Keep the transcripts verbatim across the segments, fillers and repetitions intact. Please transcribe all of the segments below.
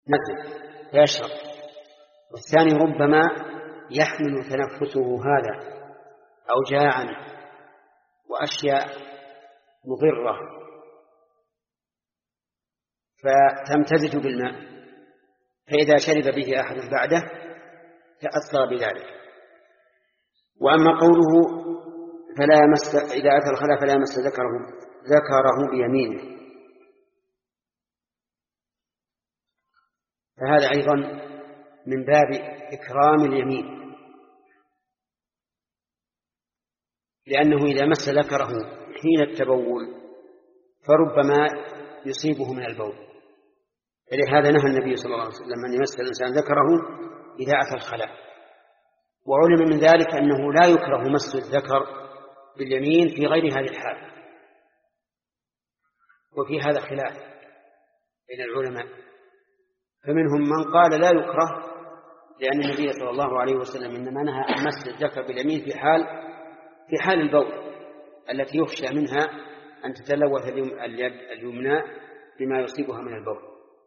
نفسه فيشرب، والثاني ربما يحمل تنفسه هذا أوجاعا وأشياء مضرة فتمتزج بالماء، فإذا شرب به أحد بعده تأثر بذلك. وأما قوله فلا يمس إذا أتى الخلاء فلا يمس ذكره ذكره بيمينه، فهذا أيضا من باب إكرام اليمين، لأنه إذا مس ذكره حين التبول فربما يصيبه من البول، لهذا نهى النبي صلى الله عليه وسلم أن يمس الإنسان ذكره إذا أتى الخلاء. وعلم من ذلك أنه لا يكره مس الذكر باليمين في غير هذه الحال، وفي هذا خلاف بين العلماء، فمنهم من قال لا يكره لأن النبي صلى الله عليه وسلم إنما نهى عن مس الذكر باليمين في حال في حال البول التي يخشى منها أن تتلوث اليد اليمنى بما يصيبها من البول.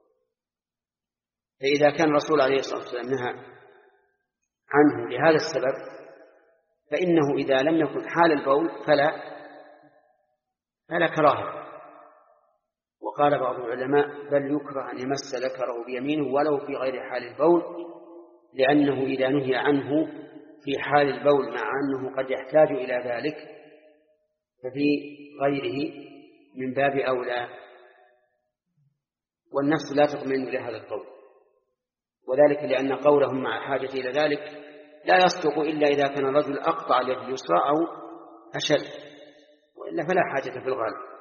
فإذا كان الرسول عليه الصلاة والسلام نهى عنه لهذا السبب، فإنه إذا لم يكن حال البول فلا فلا كراهة. وقال بعض العلماء بل يكره أن يمس ذكره بيمينه ولو في غير حال البول، لأنه إذا نهي عنه في حال البول مع أنه قد يحتاج إلى ذلك ففي غيره من باب أولى، والنفس لا تطمئن إلى هذا القول، وذلك لأن قولهم مع حاجة إلى ذلك لا يصدق إلا إذا كان الرجل أقطع اليد اليسرى أو أشد، وإلا فلا حاجة في الغالب.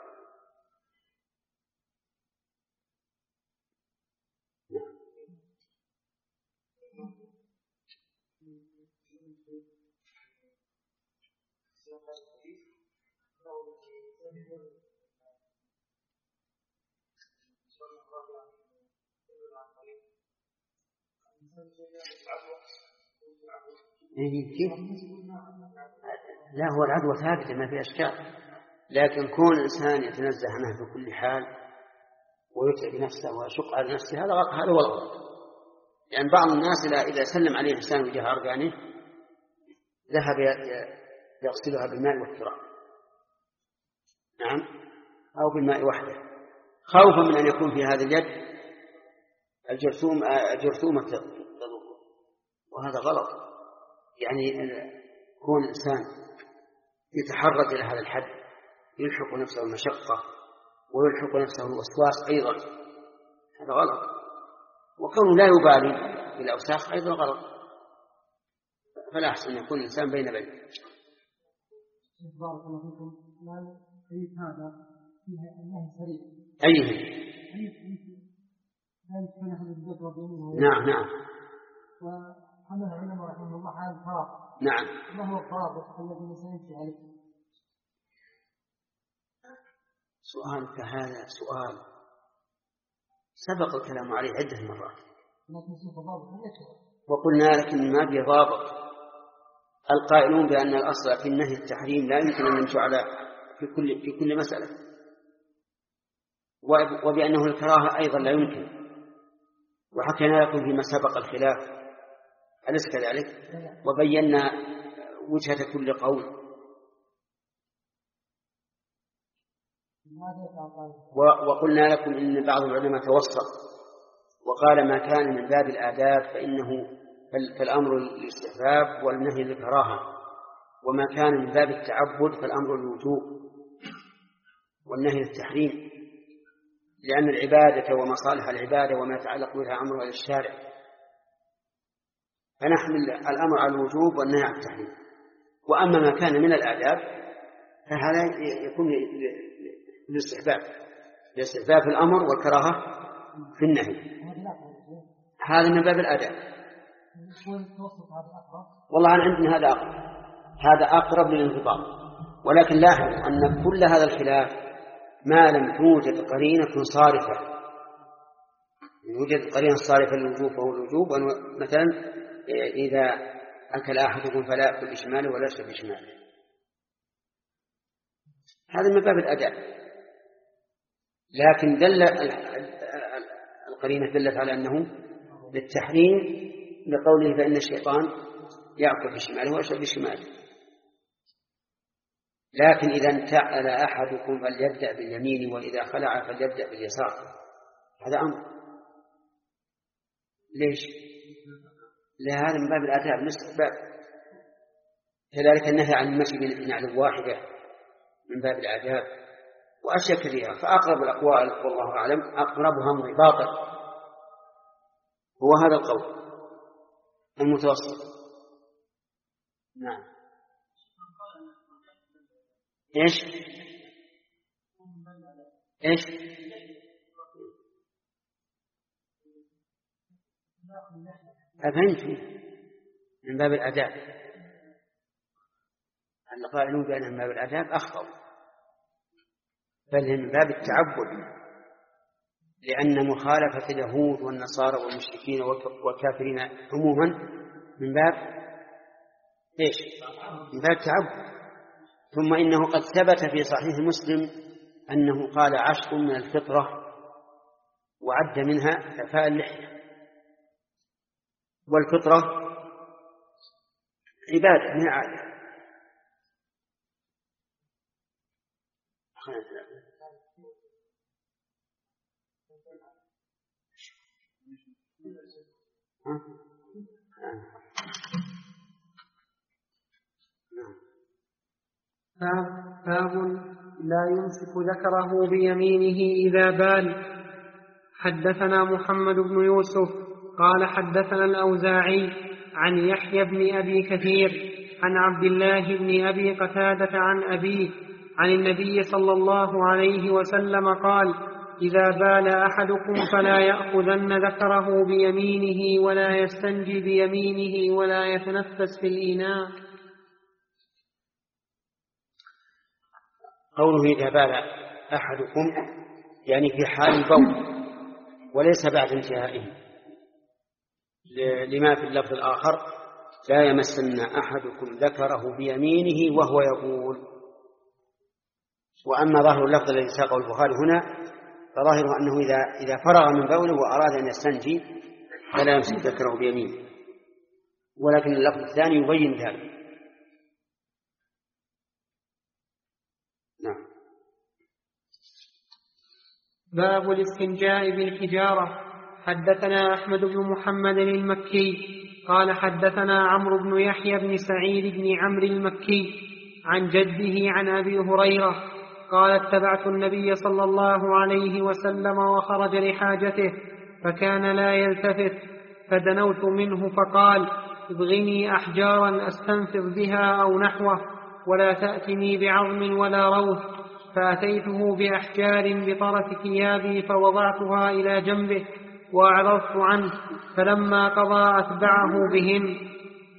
كيف؟ لا، هو العدوى ثابتة ما في أشكال، لكن كون الإنسان يتنزه عنها في كل حال ويتعب نفسه ويشق على نفسه هذا هذا هو الغلط. لأن يعني بعض الناس إذا سلم عليه إنسان وجه أرجانه ذهب يغسلها بالماء والتراب، نعم، أو بالماء وحده، خوفا من أن يكون في هذه اليد الجرثوم الجرثومة تضره، وهذا غلط. يعني كون إنسان يتحرك إلى هذا الحد يلحق نفسه المشقة ويلحق نفسه الوسواس أيضا، هذا غلط. وكونه لا يبالي بالأوساخ أيضا غلط، فلا أحسن يكون الإنسان بين بين. بارك الله فيكم. الحديث هذا فيها النهي سريع. أيه؟ نعم نعم. وحمل العلماء رحمه الله على الفرق. نعم. ما هو الفرق الذي الإنسان يمشي عليه؟ سؤالك هذا سؤال سبق الكلام عليه عدة مرات، وقلنا لك إن ما في ضابط. القائلون بأن الأصل في النهي التحريم لا يمكن أن يمشي على في كل في كل مسألة، وبأنه الكراهة أيضا لا يمكن، وحكينا لكم فيما سبق الخلاف، أليس كذلك؟ وبينا وجهة كل قول، وقلنا لكم إن بعض العلماء توسط وقال ما كان من باب الآداب فإنه فالأمر للاستحباب والنهي للكراهة، وما كان من باب التعبد فالأمر للوجوب والنهي للتحريم، لأن العبادة ومصالح العبادة وما يتعلق بها أمر الشارع، فنحمل الأمر على الوجوب والنهي على التحريم. وأما ما كان من الآداب فهذا يكون للاستحباب، لاستحباب في الأمر والكراهة في النهي، هذا من باب الآداب. والله أنا عندنا هذا أقرب، هذا أقرب للانضباط. ولكن لاحظوا أن كل هذا الخلاف ما لم توجد قرينة صارفة، يوجد قرينة صارفة للوجوب وهو الوجوب، مثلا إذا أكل أحدكم فلا يأكل بشماله ولا يشرب بشماله، هذا من باب الأداء. لكن دل القرينة دلت على أنه للتحريم لقوله فإن الشيطان يأكل بشماله ويشرب بشماله. لكن إذا انتعل أحدكم فليبدأ باليمين وإذا خلع فليبدأ باليسار، هذا أمر. ليش؟ لهذا من باب الآداب الاستحباب. كذلك النهي عن المشي بنعل واحدة من باب الآداب، وأشياء كثيرة. فأقرب الأقوال والله أعلم أقربها باطل هو هذا القول المتوسط. نعم. إيش إيش أفهمت من باب الآداب. القائلون بأنها من باب الآداب أخطأوا، بل هي من باب التعبد، لأن مخالفة اليهود والنصارى والمشركين والكافرين عموما من باب إيش؟ من باب التعبد. ثم إنه قد ثبت في صحيح مسلم أنه قال عشر من الفطرة وعد منها إعفاء اللحية، والفطرة عبادة من عادة. باب لا يمسك ذكره بيمينه إذا بال. حدثنا محمد بن يوسف قال حدثنا الأوزاعي عن يحيى بن أبي كثير عن عبد الله بن أبي قتادة عن أبيه عن النبي صلى الله عليه وسلم قال: إذا بال أحدكم فلا يأخذن ذكره بيمينه ولا يستنجي بيمينه ولا يتنفس في الإناء. قوله إذا بال أحدكم يعني في حال البول وليس بعد انتهائه، لما في اللفظ الآخر لا يمسن أحدكم ذكره بيمينه وهو يقول. وأما ظاهر اللفظ الذي ساقه البخاري هنا فظاهره أنه إذا, إذا فرغ من بوله وأراد أن يستنجي فلا يمسك ذكره بيمينه، ولكن اللفظ الثاني يبين ذلك. نعم. باب الاستنجاء بالحجارة. حدثنا أحمد بن محمد المكي قال حدثنا عمرو بن يحيى بن سعيد بن عمرو المكي عن جده عن أبي هريرة قال: اتبعت النبي صلى الله عليه وسلم وخرج لحاجته فكان لا يلتفت، فدنوت منه فقال: ابغني أحجارا أستنفض بها أو نحوه ولا تأتني بعظم ولا روث. فأتيته بأحجار بطرف ثيابي فوضعتها إلى جنبه وأعرضت عنه، فلما قضى أتبعه بهن.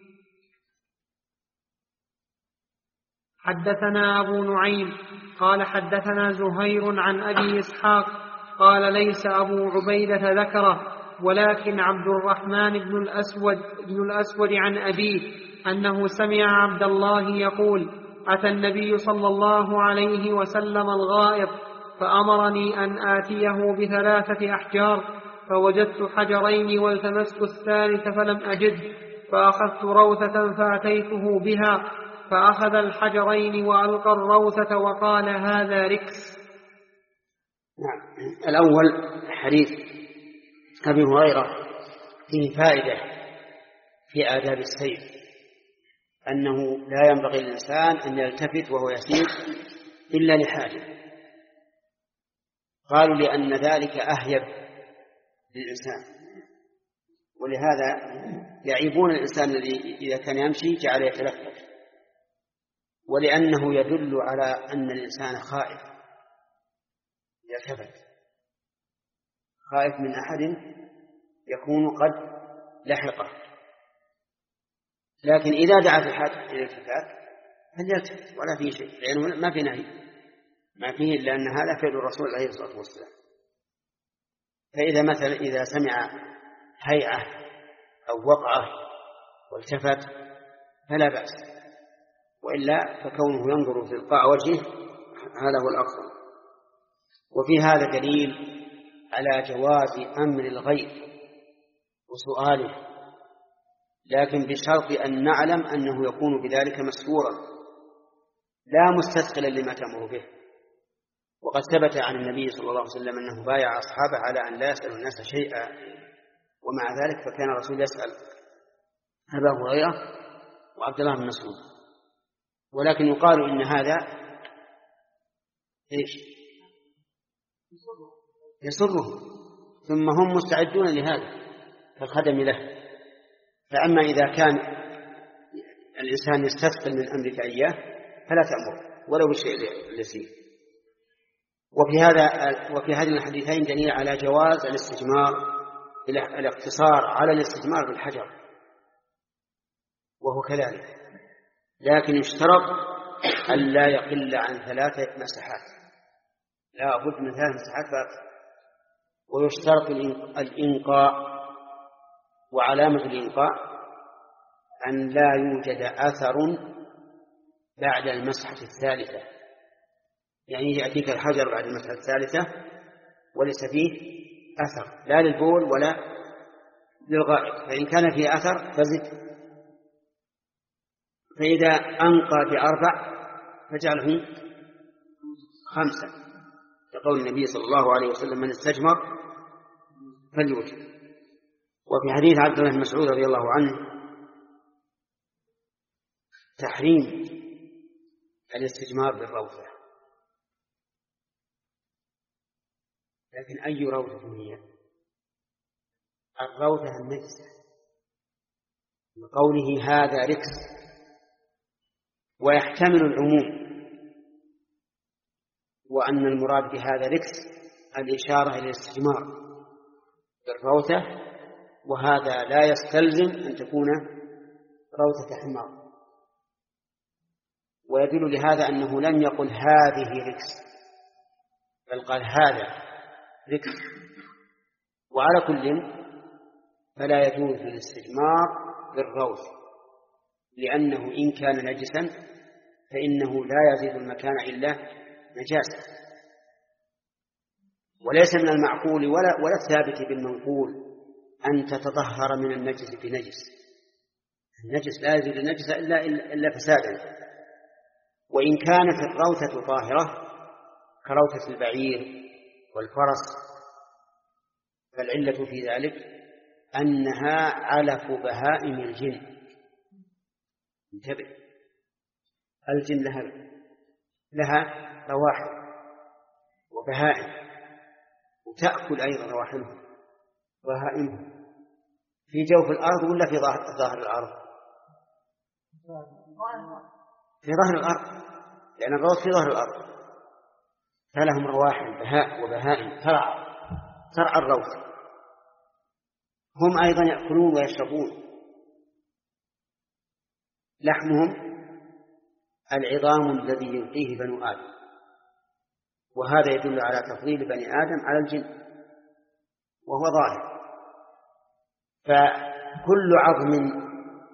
حدثنا أبو نعيم قال حدثنا زهير عن أبي إسحاق قال: ليس أبو عبيدة ذكره ولكن عبد الرحمن بن الأسود, بن الأسود عن أبيه أنه سمع عبد الله يقول: أتى النبي صلى الله عليه وسلم الغائط فأمرني أن آتيه بثلاثة أحجار، فوجدت حجرين والتمست الثالث فلم أجد، فأخذت روثة فأتيته بها، فأخذ الحجرين وألقى الروثة وقال: هذا ركس. نعم. الأول حديث أبي هريرة فيه فائدة في آداب السير، أنه لا ينبغي للإنسان أن يلتفت وهو يسير إلا لحاجة. قالوا لأن ذلك أهيب للإنسان، ولهذا يعيبون الإنسان الذي إذا كان يمشي جعل يتلفت، ولأنه يدل على أن الإنسان خائف يلتفت، خائف من أحد يكون قد لحقه. لكن إذا دعت الحاجة إلى الالتفات فليلتفت ولا فيه شيء، لأنه ما في نهي، ما فيه إلا أن هذا فعل الرسول عليه الصلاة والسلام. فإذا مثلا إذا سمع هيئة أو وقعة والتفت فلا بأس، وإلا فكونه ينظر في تلقاء وجهه هذا هو الأفضل. وفي هذا دليل على جواز أمر الغير وسؤاله، لكن بشرط أن نعلم أنه يكون بذلك مسرورا لا مستثقلا لما تأمر به. وقد ثبت عن النبي صلى الله عليه وسلم أنه بايع أصحابه على أن لا يسأل الناس شيئا، ومع ذلك فكان الرسول يسأل أبا هريرة وعبد الله بن مسعود. ولكن يقال إن هذا إيش يسره، ثم هم مستعدون لهذا فالخدم له. فأما إذا كان الإنسان يستثقل من أمرك إياه فلا تأمر ولو بالشيء اليسير. وفي هذا وفي هذين الحديثين دليل على جواز الاستجمار، الاقتصار على الاستجمار بالحجر، وهو كذلك، لكن يشترط أن لا يقل عن ثلاثة مساحات، لا بد من ثلاث مساحات فقط. ويشترط الإنقاء، وعلامة الإنقاء أن لا يوجد أثر بعد المسحة الثالثة، يعني يأتيك الحجر بعد المسحة الثالثة وليس فيه أثر لا للبول ولا للغائط، فإن كان فيه أثر فزد. فإذا أنقى بأربع فجعله خمسة، كقول النبي صلى الله عليه وسلم من استجمر فليوتر. وفي حديث عبد الله بن مسعود رضي الله عنه تحريم الاستجمار بالروثة، لكن أي روثة هي؟ الروثة النجسة، وقوله هذا ركس، ويحتمل العموم، وأن المراد بهذا ركس الإشارة إلى الاستجمار بالروثة، وهذا لا يستلزم أن تكون روثة حمار. ويدل لهذا أنه لم يقل هذه ركس، بل قال هذا ركس. وعلى كل فلا يجوز الاستجمار بالروث، لأنه إن كان نجسا فإنه لا يزيد المكان إلا نجاسة. وليس من المعقول ولا, ولا الثابت بالمنقول أن تتطهر من النجس بنجس. النجس لا يزيد النجس إلا, إلا فسادا. وإن كانت الروثة طاهرة كروثة البعير والفرس فالعلة في ذلك أنها علف بهائم الجن. انتبه، الجن لها, لها رواحل وبهائم، وتأكل أيضا رواحلهم بهائمهم في جوف الأرض ولا في ظاهر الأرض؟ في ظهر الأرض، لأن الروث في ظهر الأرض، فلهم رواحل بهاء وبهائم ترعى ترعى الروث. هم أيضا يأكلون ويشربون، لحمهم العظام الذي يلقيه بنو آدم، وهذا يدل على تفضيل بني آدم على الجن وهو ظاهر. فكل عظم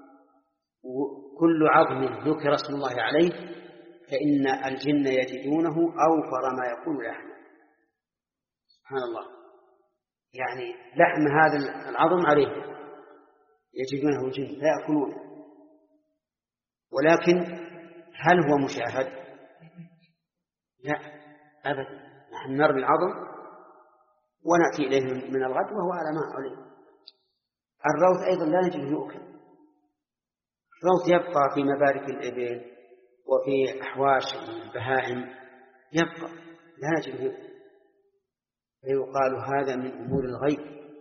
كل عظم ذكر اسم الله عليه فإن الجن يجدونه أوفر ما يكون لحمه. سبحان الله، يعني لحم هذا العظم عليه يجدونه الجن فيأكلونه. ولكن هل هو مشاهد؟ لا أبدا، نحن نرمي العظم ونأتي إليه من الغد وهو على ما عليه. الروث أيضا لا نجده يؤكل، الروث يبقى في مبارك الإبل وفي أحواش البهائم، يبقى لا نجده يؤكل. فيقال هذا من أمور الغيب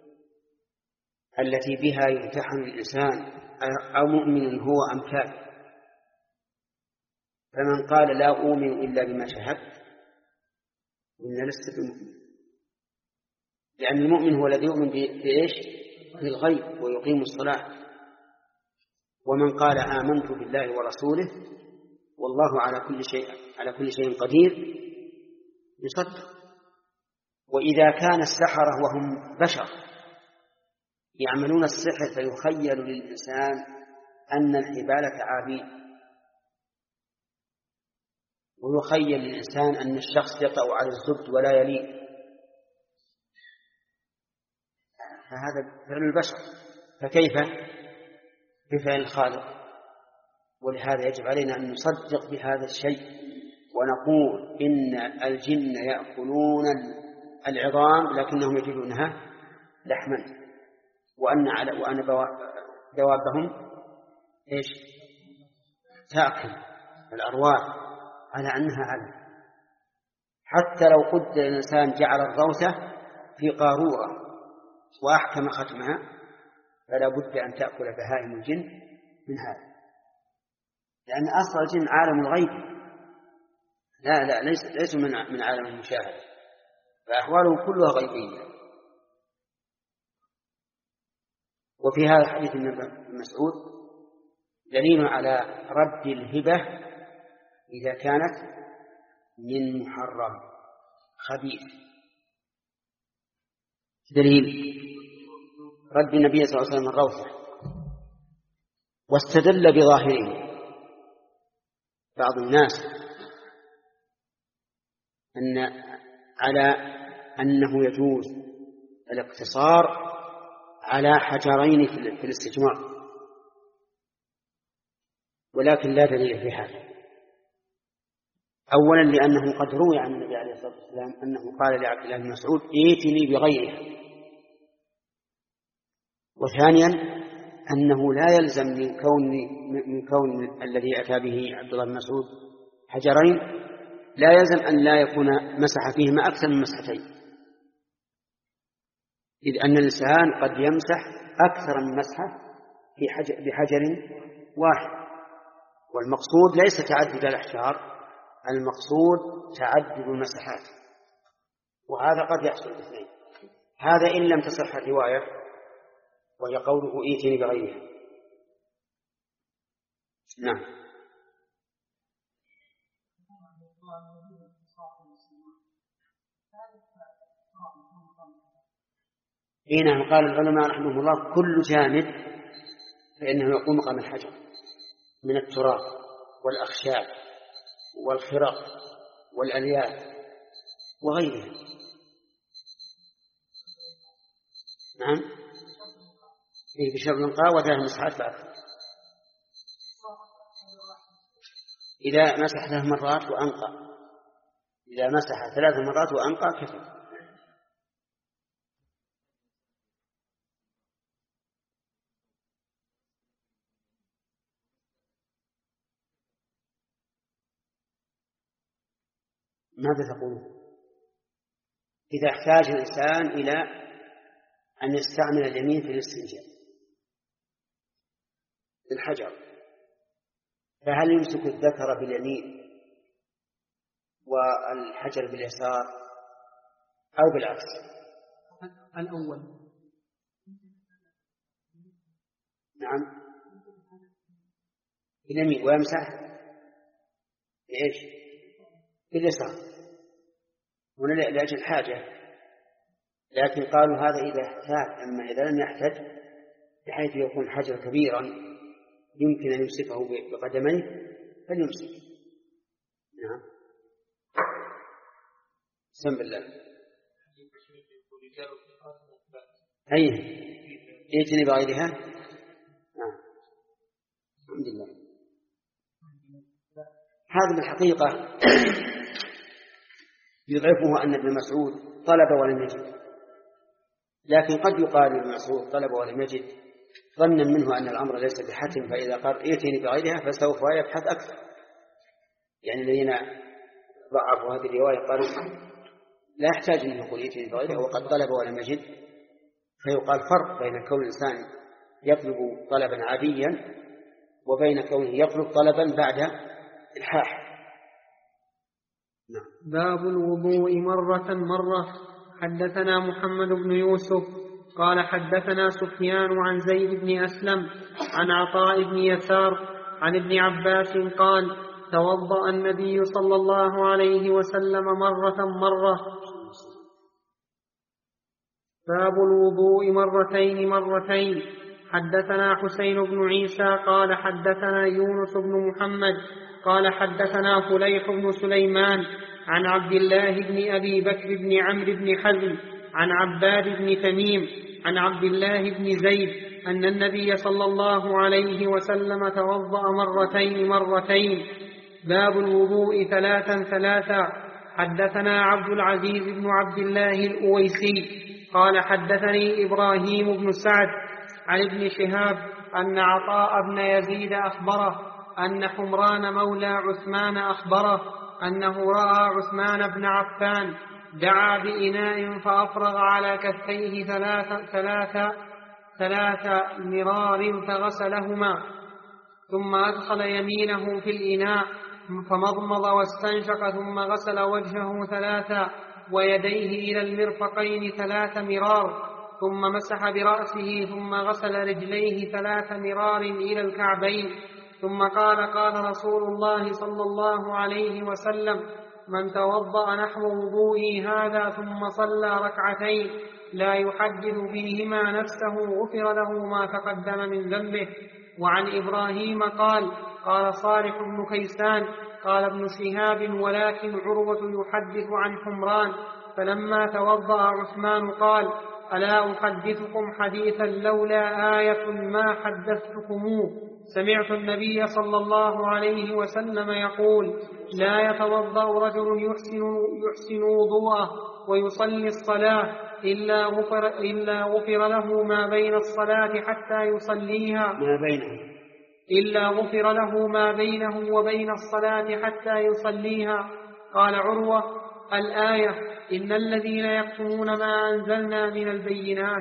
التي بها يمتحن الإنسان أو مؤمن هو أم كافر. فمن قال لا أؤمن إلا بما شهدت إن لست بمؤمن، لأن المؤمن هو الذي يؤمن بإيش؟ بالغيب ويقيم الصلاة. ومن قال آمنت بالله ورسوله والله على كل شيء على كل شيء قدير يصدق. وإذا كان السحرة وهم بشر يعملون السحر فيخيل للإنسان أن الحبال تعابين، ويخيل للإنسان أن الشخص يقع على الزبد ولا يلين، فهذا فعل البشر، فكيف بفعل الخالق؟ ولهذا يجب علينا أن نصدق بهذا الشيء ونقول إن الجن يأكلون العظام لكنهم يجدونها لحما، وأن على وأن دوابهم إيش تأكل الأرواح على أنها علم. حتى لو قدر الإنسان جعل الروثة في قارورة وأحكم ختمها فلا بد أن تأكل بهائم الجن من هذا، لأن أصل الجن عالم الغيب، لا لا ليس ليس من من عالم المشاهدة، فأحوالهم كلها غيبية. وفي هذا الحديث ابن مسعود دليل على رد الهبة إذا كانت من محرم خبيث. دليل رد النبي صلى الله عليه وسلم الروثة، واستدل بظاهره بعض الناس أن على أنه يجوز الاقتصار على حجرين في الاستجمار، ولكن لا دليل في هذا. أولا لأنه قد روي عن النبي عليه الصلاة والسلام أنه قال لعبد الله بن مسعود ائتني بغيرها. وثانيا أنه لا يلزم من كون من كون الذي أتى به عبد الله بن مسعود حجرين لا يلزم أن لا يكون مسح فيهما أكثر من مسحتين، إذ أن الإنسان قد يمسح أكثر من مسحة في حجر بحجر واحد، والمقصود ليس تعدد الأحجار، المقصود تعدد المسحات، وهذا قد يحصل الاثنين. هذا إن لم تصح الرواية وهي قوله ائتني بغيرها. نعم. إيه قال العلماء رحمه الله كل جامد فإنه يقوم مقام الحجر من التراب والأخشاب والخرق والألياف وغيرها. نعم. إيه بشرب الانقاء وثلاث مسحات بعد. إذا مسح ثلاث مرات وأنقى، إذا مسح ثلاث مرات وأنقى كفر. ماذا تقول إذا احتاج الإنسان إلى أن يستعمل اليمين في الاستنجاء بالحجر، فهل يمسك الذكر باليمين والحجر باليسار أو بالعكس؟ الأول. نعم باليمين ويمسح بإيش؟ باليسار هنا لأجل حاجة، لكن قالوا هذا إذا احتاج، أما إذا لم يحتاج بحيث يكون حجر كبيرا يمكن أن يمسكه بقدميه فليمسك. نعم. بسم الله. أي ائتني بغيرها. نعم. الحمد لله. هذا بالحقيقة يضعفه أن ابن مسعود طلب ولم يجد، لكن قد يقال ابن مسعود طلب ولم يجد ظنا منه أن الأمر ليس بحتم، فإذا قال ائتني بغيرها فسوف يبحث أكثر. يعني الذين ضعفوا هذه الرواية قالوا لا يحتاج أن يقول ائتني بغيرها وقد طلب ولم يجد، فيقال فرق بين كون الإنسان يطلب طلبا عاديا وبين كونه يطلب طلبا بعد الحاح. نعم. باب الوضوء مرة مرة. حدثنا محمد بن يوسف قال حدثنا سفيان عن زيد بن أسلم عن عطاء بن يسار عن ابن عباس قال توضأ النبي صلى الله عليه وسلم مرة مرة. باب الوضوء مرتين مرتين. حدثنا حسين بن عيسى قال حدثنا يونس بن محمد قال حدثنا فليح بن سليمان عن عبد الله بن أبي بكر بن عمرو بن حزم عن عباد بن تميم عن عبد الله بن زيد أن النبي صلى الله عليه وسلم توضأ مرتين مرتين. باب الوضوء ثلاثا ثلاثا. حدثنا عبد العزيز بن عبد الله الأويسي قال حدثني إبراهيم بن سعد عن ابن شهاب أن عطاء بن يزيد أخبره أن حمران مولى عثمان أخبره أنه رأى عثمان بن عفان دعا بإناء فأفرغ على كفيه ثلاث ثلاث ثلاث مرار فغسلهما، ثم أدخل يمينه في الإناء فمضمض واستنشق، ثم غسل وجهه ثلاثا ويديه إلى المرفقين ثلاث مرار، ثم مسح برأسه، ثم غسل رجليه ثلاث مرار إلى الكعبين، ثم قال قال رسول الله صلى الله عليه وسلم: من توضأ نحو وضوئي هذا ثم صلى ركعتين لا يحدث فيهما نفسه غفر له ما تقدم من ذنبه. وعن إبراهيم قال قال صالح بن كيسان قال ابن شهاب: ولكن عروة يحدث عن حمران، فلما توضأ عثمان قال: ألا أحدثكم حديثا لولا آية ما حدثتكموه؟ سمعت النبي صلى الله عليه وسلم يقول: لا يتوضأ رجل يحسن, يحسن وضوءه ويصلي الصلاة إلا غفر, إلا غفر له ما بين الصلاة حتى يصليها ما بينه إلا غفر له ما بينه وبين الصلاة حتى يصليها. قال عروة: الآية: إن الذين يكتمون ما أنزلنا من البينات.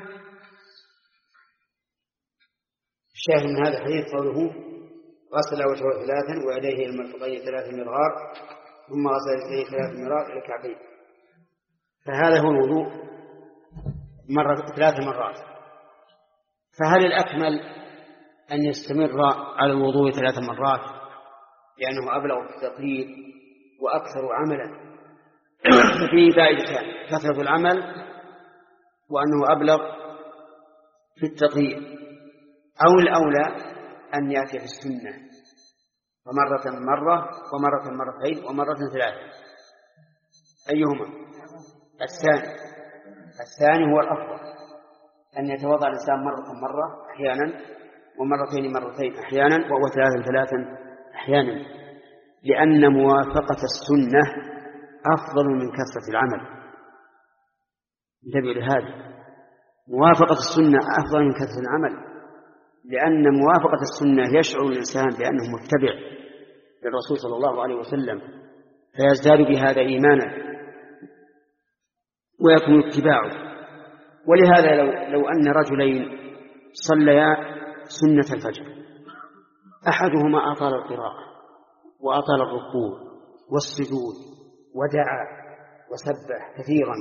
الشاهد من هذا الحديث قوله: غسل وجهه ثلاثا ويديه المرفقين ثلاث مرار، ثم غسل رجليه ثلاث مرار إلى الكعبين. فهذا هو الوضوء مرة ثلاث مرات. فهل الأكمل أن يستمر على الوضوء ثلاث مرات لأنه أبلغ في التطهير وأكثر عملا؟ فيه فائدتان: كثرة العمل وأنه أبلغ في التطهير. أو الأولى أن يأتي في السنة ومرة مرة ومرة مرتين ومرة ثلاثة. أيهما؟ الثاني الثاني هو الأفضل، أن يتوضأ الإنسان مرة مرة أحيانا ومرتين مرتين أحيانا وهو ثلاثا ثلاثا أحيانا، لأن موافقة السنة أفضل من كثرة العمل. انتبهوا لهذا، موافقة السنة أفضل من كثرة العمل، لأن موافقة السنة يشعر الإنسان بأنه متبع للرسول صلى الله عليه وسلم، فيزداد بهذا إيمانا ويكون اتباعه. ولهذا لو, لو أن رجلين صليا سنة الفجر، أحدهما أطال القراءة وأطال الركوع والسجود ودعا وسبح كثيرا،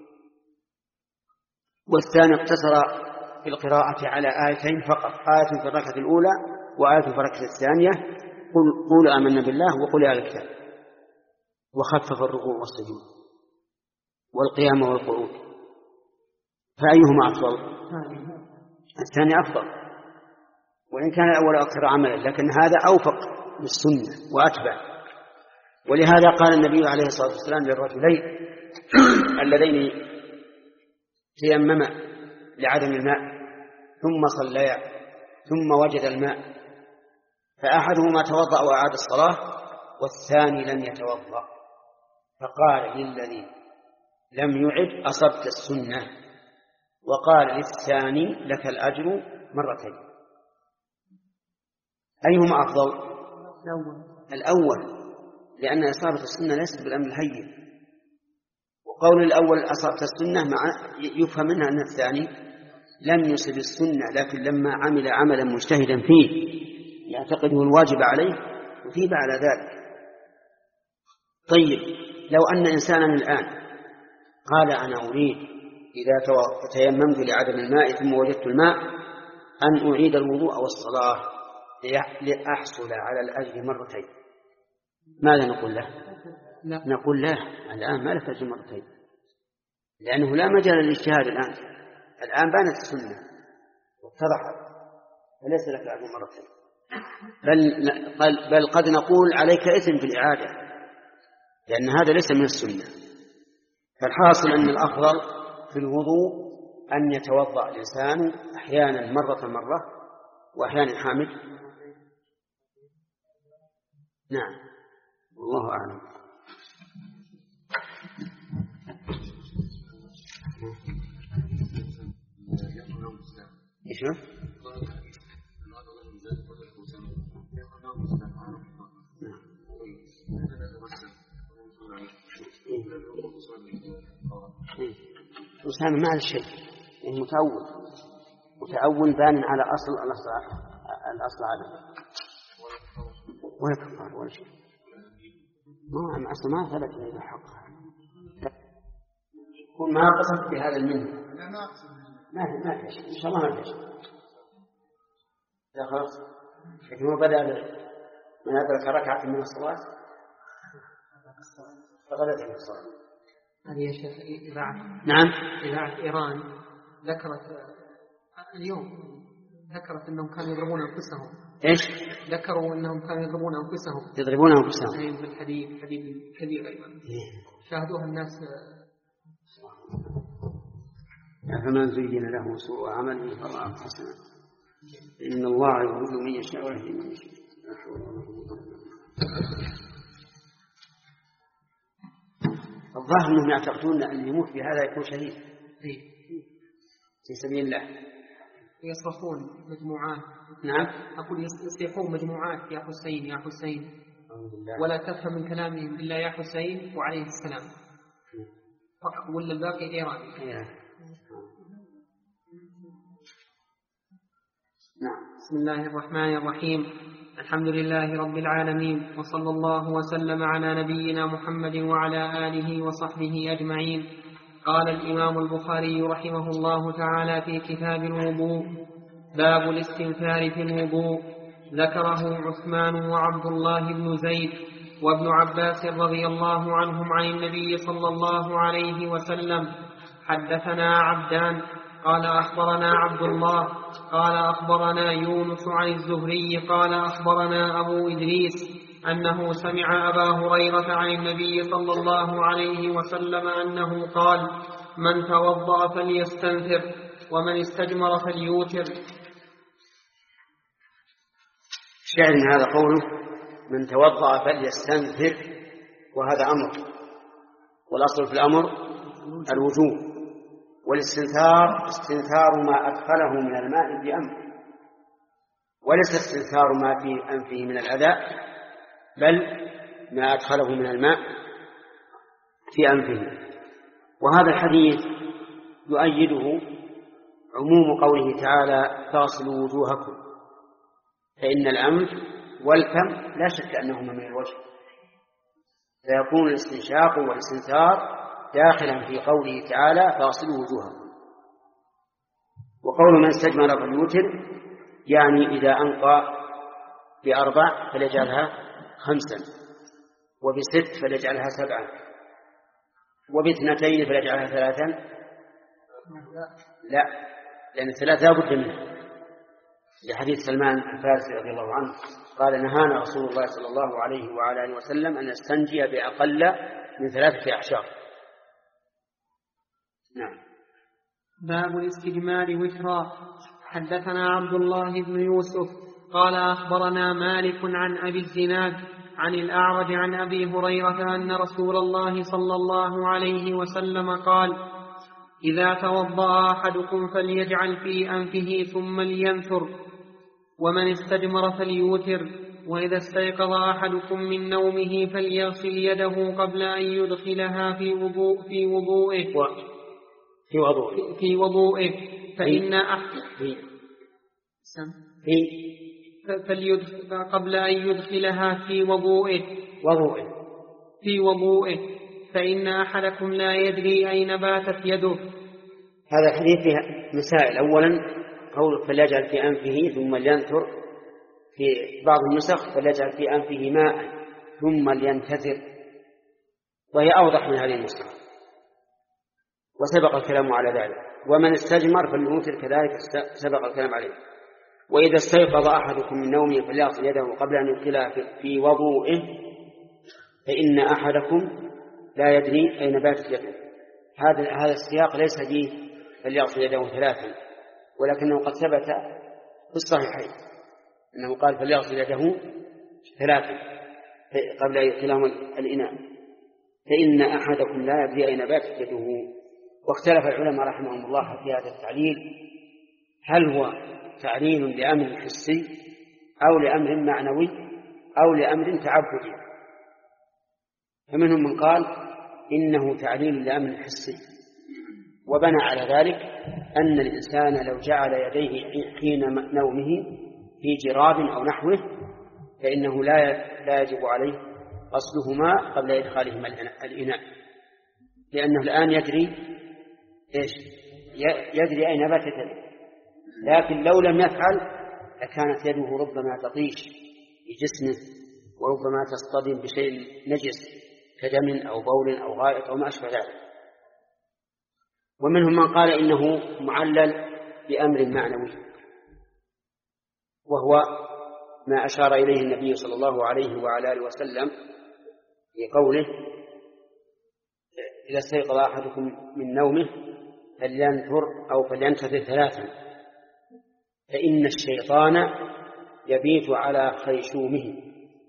والثاني اقتصر في القراءة على آيتين فقط، آية في الركعة الأولى وآية في الركعة الثانية: قل قولوا آمنا بالله وقل يا الكتاب، وخفف الركوع والسجود والقيام والقعود. فأيهما أفضل؟ الثاني أفضل، وإن كان الأول أكثر عملا، لكن هذا أوفق للسنة وأتبع. ولهذا قال النبي عليه الصلاة والسلام للرجلين اللذين تيمما لعدم الماء ثم صليا ثم وجد الماء، فأحدهما توضأ وأعاد الصلاة والثاني لم يتوضأ، فقال للذي لم يعد: أصبت السنة. وقال للثاني: لك الأجر مرتين. أيهما أفضل؟ الأول، لأن إصابة السنة ليست بالأمر الهين. وقول الأول أصابت السنة مع يفهم منها أن الثاني لم يصب السنة، لكن لما عمل عملا مجتهدا فيه يعتقده الواجب عليه وثيب على ذلك. طيب، لو أن إنسانا الآن قال: أنا أريد إذا تيممت لعدم الماء ثم وجدت الماء أن أعيد الوضوء والصلاة لأحصل على الأجر مرتين، ماذا نقول له؟ لا. نقول له الآن ما لك أجر مرتين، لأنه لا مجال للاجتهاد الآن. الآن بانت السنة واتضحت، فليس لك أجر مرتين، بل, بل قد نقول عليك إثم في الإعادة، لأن هذا ليس من السنة. فالحاصل أن الأفضل في الوضوء أن يتوضأ الإنسان أحيانا مرة مرة وأحيانا حامد؟ نعم، والله أعلم. إيش هو؟ وسام ما هذا الشيء يعني متأول متأول بان على أصل الأصل الأصل عدم ولا كفار ولا شيء ما أصل ما ثبت إلى حق يكون ما قصد بهذا المنه ما في ما في شيء إن شاء الله ما في شيء لا خلاص. لكن هو بدأ من أدرك ركعة من الصلاة فغلت من الصلاة. هذه يا شيخ إذاعة نعم إذاعة إيران ذكرت اليوم ذكرت أنهم كانوا يضربون أنفسهم. إيش؟ ذكروا أنهم كانوا يضربون أنفسهم. يضربون أنفسهم. أي بالحديد حديد كبير أيضا. شاهدوها الناس. فمن زين له سوء عمله فرآه حسنا إن الله يهدي من يشاء ويهدي من يشاء. الظاهر أنهم يعتقدون أن يموت بهذا يكون شهيد في سبيل الله. يصرخون مجموعات. نعم. أقول يصيحون مجموعات يا حسين يا حسين ولا تفهم من كلامهم إلا يا حسين وعليه السلام فقط ولا الباقي إيراني. نعم. بسم الله الرحمن الرحيم. الحمد لله رب العالمين وصلى الله وسلم على نبينا محمد وعلى آله وصحبه أجمعين. قال الإمام البخاري رحمه الله تعالى في كتاب الوضوء باب الاستنثار في الوضوء. ذكره عثمان وعبد الله بن زيد وابن عباس رضي الله عنهم عن النبي صلى الله عليه وسلم. حدثنا عبدان قال أخبرنا عبد الله قال أخبرنا يونس عن الزهري قال أخبرنا أبو إدريس أنه سمع أبا هريرة عن النبي صلى الله عليه وسلم أنه قال من توضأ فليستنثر ومن استجمر فليوتر. الشاهد من هذا قوله من توضأ فليستنثر وهذا أمر والأصل في الأمر الوجوب والاستنثار استنثار ما أدخله من الماء في أنفه وليس استنثار ما في أنفه من الأذى بل ما أدخله من الماء في أنفه. وهذا الحديث يؤيده عموم قوله تعالى فاغسلوا وجوهكم فإن الأنف والفم لا شك أنهما من الوجه فيكون الاستنشاق والاستنثار داخلا في قوله تعالى فاغسلوا وجوهكم. وقول من استجمر فليوتر يعني إذا أنقى بأربع فليجعلها خمسا وبست فليجعلها سبعا وباثنتين فليجعلها ثلاثا لا لأن الثلاث لا بد منه لحديث سلمان الفارسي رضي الله عنه قال نهانا رسول الله صلى الله عليه وعلى آله وسلم أن نستنجي بأقل من ثلاثة أعشار. نعم. باب الاستجمار وترا. حدثنا عبد الله بن يوسف قال أخبرنا مالك عن أبي الزناد عن الأعرج عن أبي هريرة أن رسول الله صلى الله عليه وسلم قال إذا توضأ أحدكم فليجعل في أنفه ثم لينثر ومن استجمر فليوتر وإذا استيقظ أحدكم من نومه فليغسل يده قبل أن يدخلها في وضوء في وضوئه في وضوءه في وضوئه فإن أحد في فليدخل قبل أن يدخلها في وضوئه وضوءه في وضوئه فإن أحدكم لا يدري أين باتت يده. هذا الحديث فيه مسائل. أولا قول فليجعل في أنفه ثم لينثر في بعض النسخ فليجعل في أنفه ماء ثم لينتثر وهي أوضح من هذه النسخة وسبق الكلام على ذلك. ومن استجمر فليوتر كذلك سبق الكلام عليه. وإذا استيقظ أحدكم من نومه فليغسل يده قبل أن يدخلها في وضوئه فإن أحدكم لا يدري أين باتت يده. هذا هذا السياق ليس فيه فليغسل يده ثلاثا، ولكنه قد ثبت في الصحيحين أنه قال فليغسل يده ثلاثا قبل أن يدخلهم الإناء، فإن أحدكم لا يدري أين باتت يده. واختلف العلماء رحمهم الله في هذا التعليل، هل هو تعليل لأمر حسي أو لأمر معنوي أو لأمر تعبدي؟ فمنهم من قال إنه تعليل لأمر حسي، وبنى على ذلك أن الإنسان لو جعل يديه حين نومه في جراب أو نحوه فإنه لا لا يجب عليه غسلهما قبل إدخالهما الإناء، لأنه الآن يدري إيش؟ يدري أين باتت يده، لكن لو لم يفعل لكانت يده ربما تطيش في جسمه وربما تصطدم بشيء نجس كدم أو بول أو غائط أو ما أشبه ذلك. ومنهم من قال إنه معلل بأمر معنوي، وهو ما أشار إليه النبي صلى الله عليه وعلى آله وسلم في قوله إذا استيقظ أحدكم من نومه فلينثر أو فلينتثر ثلاثا فإن الشيطان يبيت على خيشومه.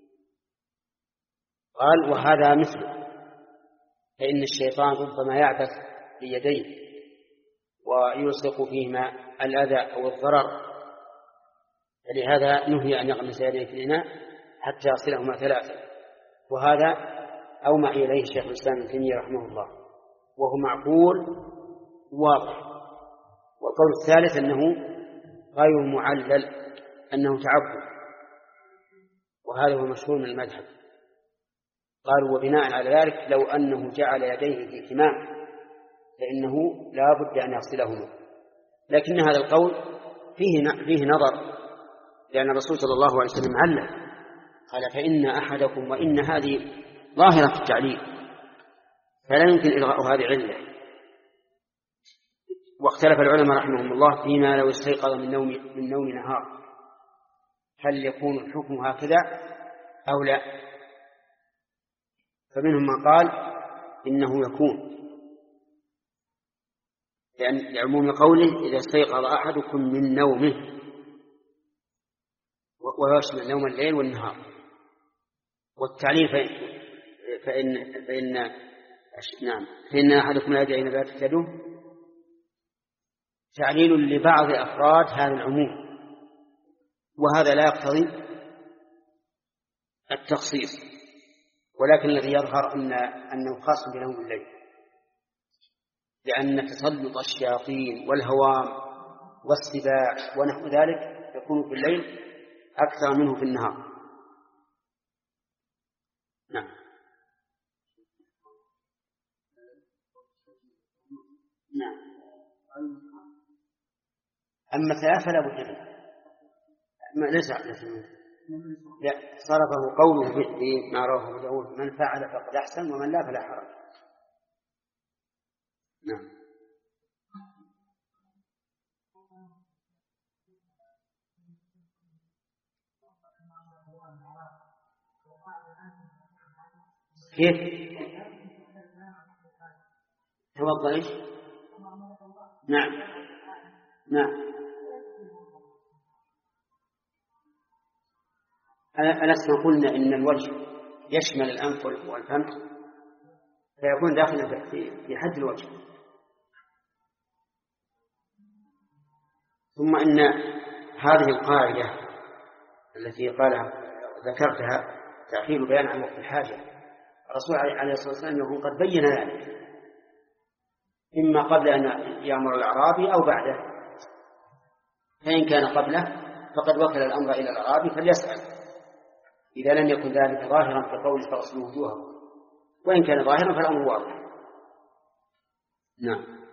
قال وهذا مثله، فإن الشيطان ربما يعبث بيديه ويلصق فيهما الأذى أو الضرر، فلهذا نهي أن يغمس يديه في الإناء حتى يغسلهما ثلاثا. وهذا أومع إليه الشيخ الإسلام ابن تيمية رحمه الله، وهو معقول واضح. والقول الثالث أنه غير معلل، أنه تعبد، وهذا هو مشهور من المذهب. قالوا وبناء على ذلك لو أنه جعل يديه في كمام فإنه لا بد أن يغسلهما. لكن هذا القول فيه فيه نظر، لأن الرسول صلى الله عليه وسلم علل قال فإن أحدكم، وإن هذه ظاهرة في التعليل فلا يمكن إلغاء هذه علة. واختلف العلماء رحمهم الله فيما لو استيقظ من نوم من نوم نهار هل يكون الحكم هكذا أو لا. فمنهم من قال إنه يكون، لأن لعموم قوله إذا استيقظ أحدكم من نومه، ويشمل نوم الليل والنهار. والتعليل فإن فإن, فإن نعم فإن أحدكم لا يدري أين باتت يده تعليل لبعض أفراد هذا العموم، وهذا لا يقتضي التخصيص، ولكن الذي يظهر أن أنه خاص بنوم الليل، لأن تسلط الشياطين والهوام والسباع ونحو ذلك يكون في الليل أكثر منه في النهار. نعم. نعم. أما ثلاثة فلا بد منه، ليس لا صرفه قوله بما رواه أبو داود من فعل فقد أحسن ومن لا فلا حرج. نعم. كيف توضأ إيش؟ نعم نعم. ألسنا قلنا إن الوجه يشمل الأنف والفم فيكون داخلا في حد الوجه. ثم إن هذه القاعدة التي قالها ذكرتها تأخير بيان عن وقت الحاجة، الرسول عليه الصلاة والسلام يقول قد بين ذلك إما قبل أن يأمر الأعرابي أو بعده، فإن كان قبله فقد وكل الأمر إلى الأعرابي فليسأل إذا لم يكن ذلك ظاهرا في قول فاغسلوا وجوهكم، وإن كان ظاهرا فالأمر واضح. نعم.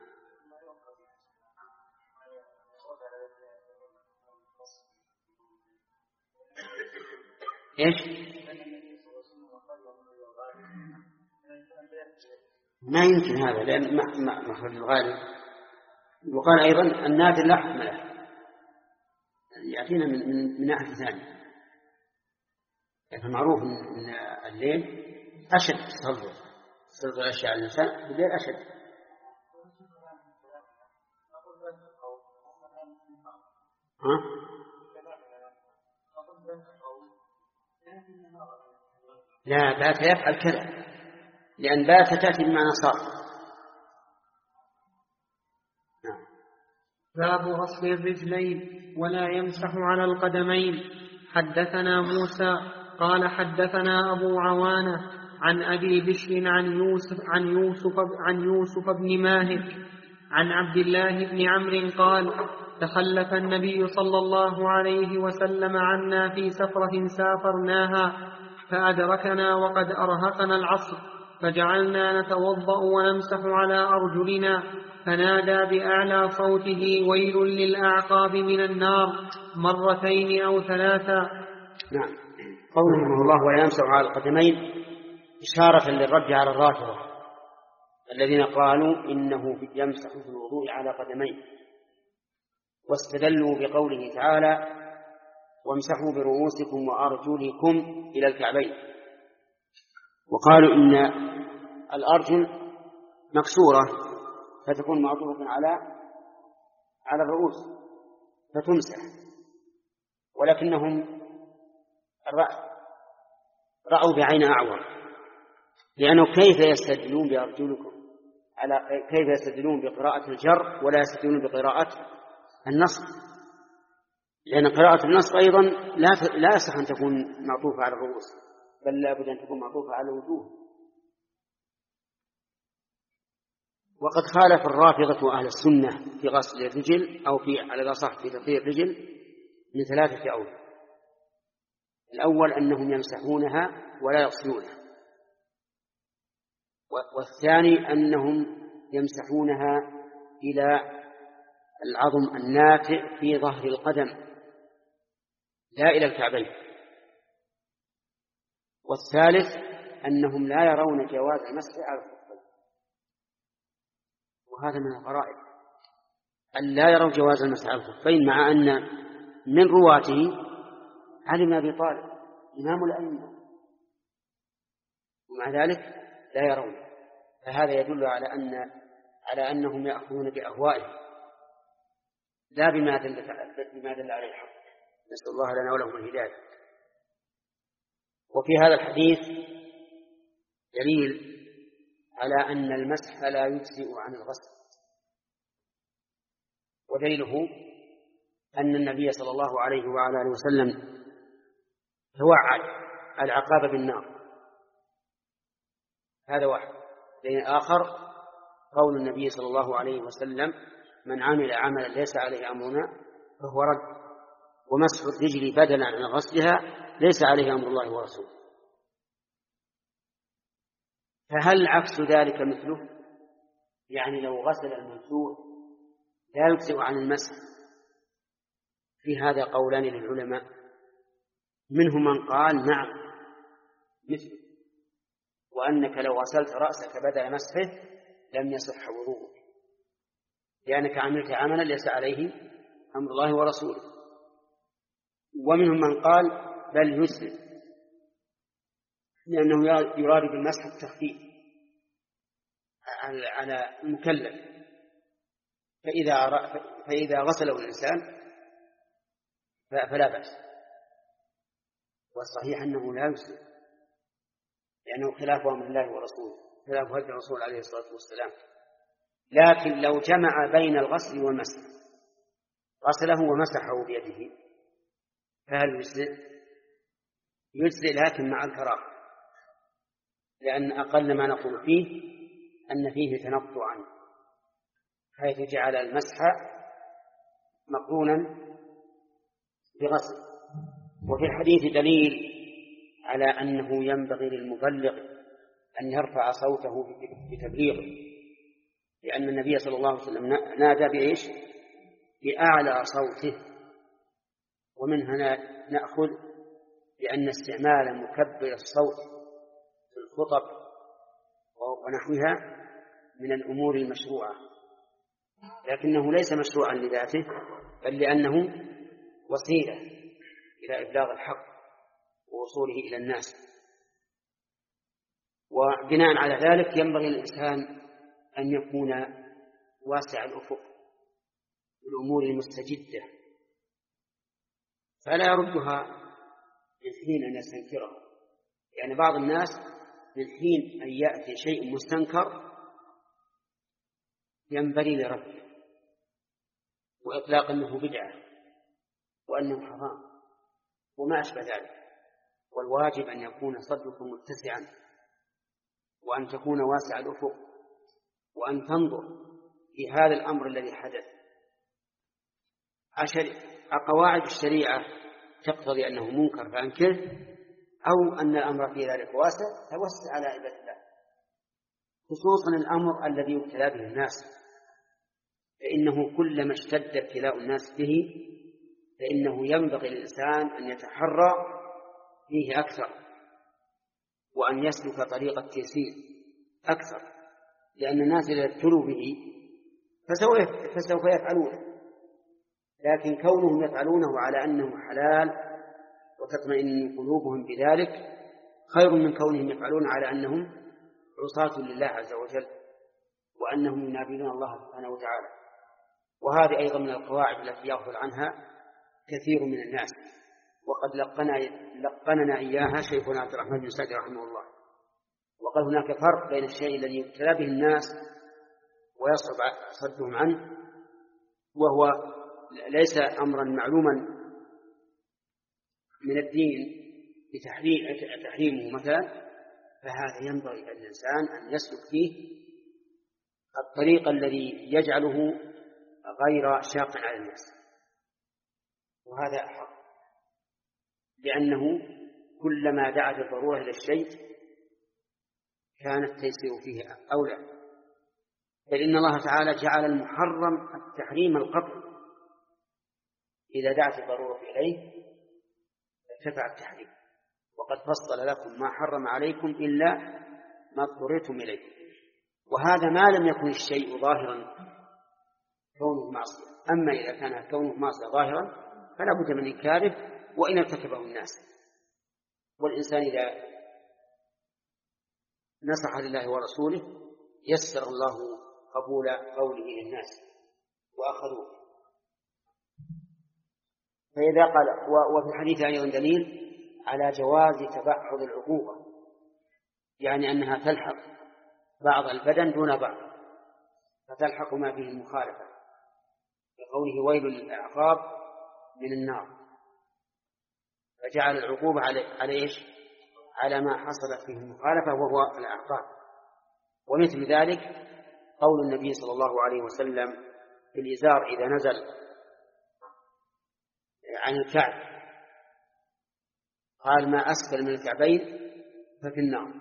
إيش؟ ما يمكن هذا، لأن مخرج الغالب. وقال أيضا النادر لا حكم له، يأتينا من, من, من ناحية ثانية. يعني معروف أن الليل أشد تصدر تصدر الأشياء على الإنسان، الليل أشد. ها؟ لا، بات يفعل كذا، لأن بات تأتي بمعنى صار. باب غسل الرجلين ولا يمسح على القدمين. حدثنا موسى قال حدثنا أبو عوانة عن أبي بشر عن يوسف عن يوسف عن يوسف بن ماهك عن عبد الله بن عمرو قال تخلف النبي صلى الله عليه وسلم عنا في سفرة سافرناها فأدركنا وقد أرهقنا العصر فجعلنا نتوضأ ونمسح على أرجلنا فنادى بأعلى صوته ويل للأعقاب من النار مرتين أو ثلاثا. نعم. قوله رحمه الله ولا يمسح على القدمين إشارة للرد على الرافضة الذين قالوا إنه يمسح في الوضوء على قدمين، واستدلوا بقوله تعالى وامسحوا برؤوسكم وأرجلكم إلى الكعبين، وقالوا إن الأرجل مكسورة فتكون معطوفة على على الرؤوس فتمسح، ولكنهم رأوا بعين أعور، لأنه كيف يستدلون بأرجلكم على كيف يستدلون بقراءة الجر ولا يستدلون بقراءة النصب، لأن قراءة النصب أيضا لا لا يصح أن تكون معطوفة على الرؤوس، بل لا بد أن تكون معطوفة على الوجوه. وقد خالف الرافضة أهل السنة في غسل الرجل أو في على الأصح في تطهير الرجل من ثلاثة أوجه. الأول أنهم يمسحونها ولا يغسلونها، والثاني أنهم يمسحونها إلى العظم الناتئ في ظهر القدم لا إلى الكعبين، والثالث أنهم لا يرون جواز المسح على الخفين، وهذا من الغرائب أن لا يروا جواز المسح على الخفين، مع أن من رواته علي بن أبي طالب إمام الأئمة ومع ذلك لا يرون، فهذا يدل على أن على أنهم يأخذون بأهوائهم لا بما دل بما دل عليه الحق. نسأل الله لنا ولهم الهداية. وفي هذا الحديث دليل على أن المسح لا يجزئ عن الغسل، ودليله أن النبي صلى الله عليه وعلى آله وسلم توعد العقاب بالنار، هذا واحد. دليل آخر قول النبي صلى الله عليه وسلم من عمل عملا ليس عليه أمرنا فهو رد، ومسح الرجل بدلا عن غسلها ليس عليه أمر الله ورسوله. فهل عكس ذلك مثله؟ يعني لو غسل المنسوح لا يجزئ عن المسح؟ في هذا قولان للعلماء، منهم من قال نعم مثل، وأنك لو غسلت رأسك بدل مسحه لم يصح وضوءك، لأنك عملت عملا ليس عليه أمر الله ورسوله. ومنهم من قال بل يجزئ، لأنه يراد بالمسح التخفيف على المكلف، فإذا فإذا غسله الإنسان فلا بأس. والصحيح أنه لا يجزئ، لأنه خلاف أمر الله ورسوله، خلاف هدي الرسول عليه الصلاة والسلام. لكن لو جمع بين الغسل والمسح، غسله ومسحه بيده، فهل يجزئ؟ يجزئ لكن مع الكراهة، لأن أقل ما نقول فيه أن فيه تنطعا، حيث جعل المسح مقرونا بغسل. وفي الحديث دليل على أنه ينبغي للمبلغ أن يرفع صوته بتبليغه، لأن النبي صلى الله عليه وسلم نادى بإيش؟ بأعلى صوته. ومن هنا نأخذ بأن استعمال مكبر الصوت في الخطب ونحوها من الأمور المشروعة، لكنه ليس مشروعا لذاته، بل لأنه وسيلة إلى إبلاغ الحق ووصوله إلى الناس. وبناء على ذلك ينبغي للإنسان أن يكون واسع الأفق بالأمور المستجدة، فلا يردها من حين أن يستنكره، يعني بعض الناس من حين أن يأتي شيء مستنكر ينبغي لرده وإطلاق أنه بدعة وأنه حرام وما أشبه ذلك. والواجب أن يكون صدرك متسعا، وأن تكون واسع الأفق، وأن تنظر في هذا الأمر الذي حدث. قواعد الشريعة تقتضي أنه منكر فأنكره، أو أن الأمر في ذلك واسع توسع على عباد الله، خصوصا الأمر الذي يبتلى به الناس، فإنه كلما اشتد ابتلاء الناس به فإنه ينبغي للإنسان أن يتحرى فيه أكثر، وأن يسلك طريق التيسير أكثر، لأن الناس إذا ابتلوا به فسوف يفعلونه، لكن كونهم يفعلونه على أنه حلال وتطمئن قلوبهم بذلك خير من كونهم يفعلون على أنهم عصاة لله عز وجل وأنهم ينابذون الله سبحانه وتعالى. وهذه أيضا من القواعد التي يغفل عنها كثير من الناس، وقد لقنا لقننا إياها شيخنا عبد الرحمن بن سعدي رحمه الله. وقال هناك فرق بين الشيء الذي يبتلى به الناس ويصعب صدهم عنه، وهو ليس أمرا معلوما من الدين بتحريمه مثلا، فهذا ينبغي للإنسان أن يسلك فيه الطريق الذي يجعله غير شاق على الناس، وهذا أحق، لأنه كلما دعت الضرورة إلى الشيء كان التيسير فيه أولى. بل إن الله تعالى جعل المحرم التحريم القطعي، إذا دعت الضرورة إليه ارتفع التحريم. وقد فصل لكم ما حرم عليكم إلا ما اضطررتم إليه. وهذا ما لم يكن الشيء ظاهرا كونه معصية. أما إذا كان كونه معصية ظاهرا فلا بد من إنكاره وإن ارتكبه الناس. والإنسان إذا نصح لله ورسوله يسر الله قبول قوله للناس وأخذوه. فإذا قال، وفي الحديث أيضا دليل على جواز تبعض العقوبة، يعني أنها تلحق بعض البدن دون بعض، فتلحق ما فيه المخالفة، بقوله ويل للأعقاب من النار، فجعل العقوبة على على إيش؟ على ما حصلت فيه المخالفة وهو الأعقاب. ومثل ذلك قول النبي صلى الله عليه وسلم في الإزار إذا نزل عن الكعب قال ما أسفل من الكعبين ففي النار.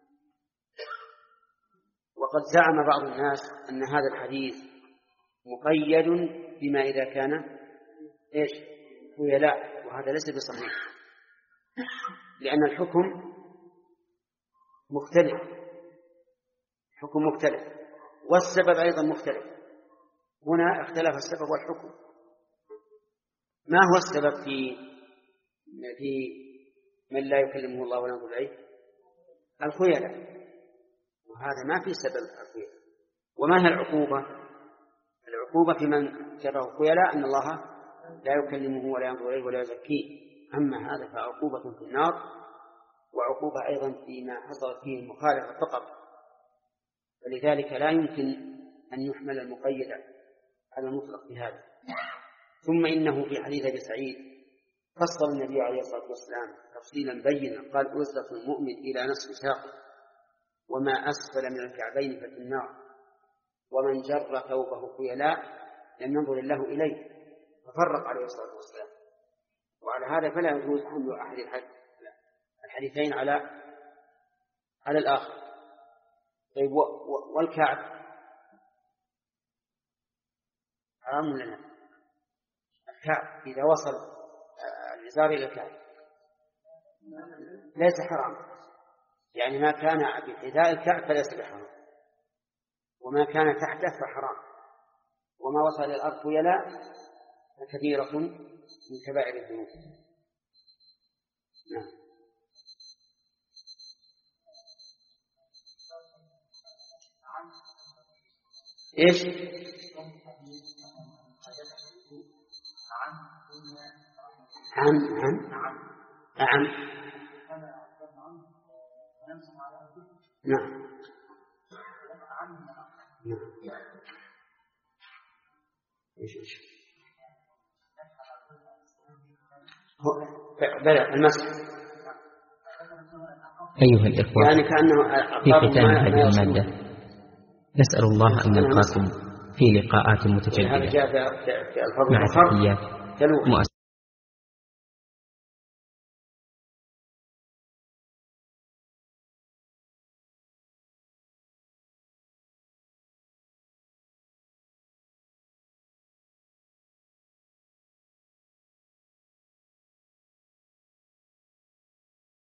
وقد زعم بعض الناس أن هذا الحديث مقيد بما إذا كان إيش؟ خيلاء، وهذا ليس بصحيح، لأن الحكم مختلف، الحكم مختلف والسبب أيضا مختلف. هنا اختلف السبب والحكم. ما هو السبب في في من لا يكلمه الله ولا ينظر إليه؟ الخيلاء، وهذا ما في سبب الخيلاء. وما هي العقوبة؟ العقوبة في من جره خيلاء أن الله لا يكلمه ولا ينظر إليه ولا يزكيه. أما هذا فعقوبة في النار، وعقوبة أيضا فيما حصلت فيه المخالفة فقط. فلذلك لا يمكن أن يحمل المقيد على المطلق في هذا. ثم إنه في حديث أبي سعيد فصل النبي عليه الصلاة والسلام تفصيلا بينا، قال أزلة المؤمن إلى نصف ساقه، وما أسفل من الكعبين ففي النار، ومن جر ثوبه خيلاء لم ينظر الله إليه، ففرق عليه الصلاة والسلام. وعلى هذا فلا يجوز حمل أحد الحديثين على على الآخر. طيب والكعب حرام لنا؟ الكعب إذا وصل الإزار إلى الكعب ليس حرام، يعني ما كان بحذاء الكعب فليس بحرام، وما كان تحته فحرام، وما وصل إلى الأرض خيلاء فكبيرة من كبائر الذنوب. نعم. إيش؟ عن عن عن نعم نعم ايش ايش بلى المسح. أيها الإخوة، يعني كأنه في ختام هذه المادة نسأل الله أن نلقاكم في لقاءات متجددة. مع تحيات مؤسسة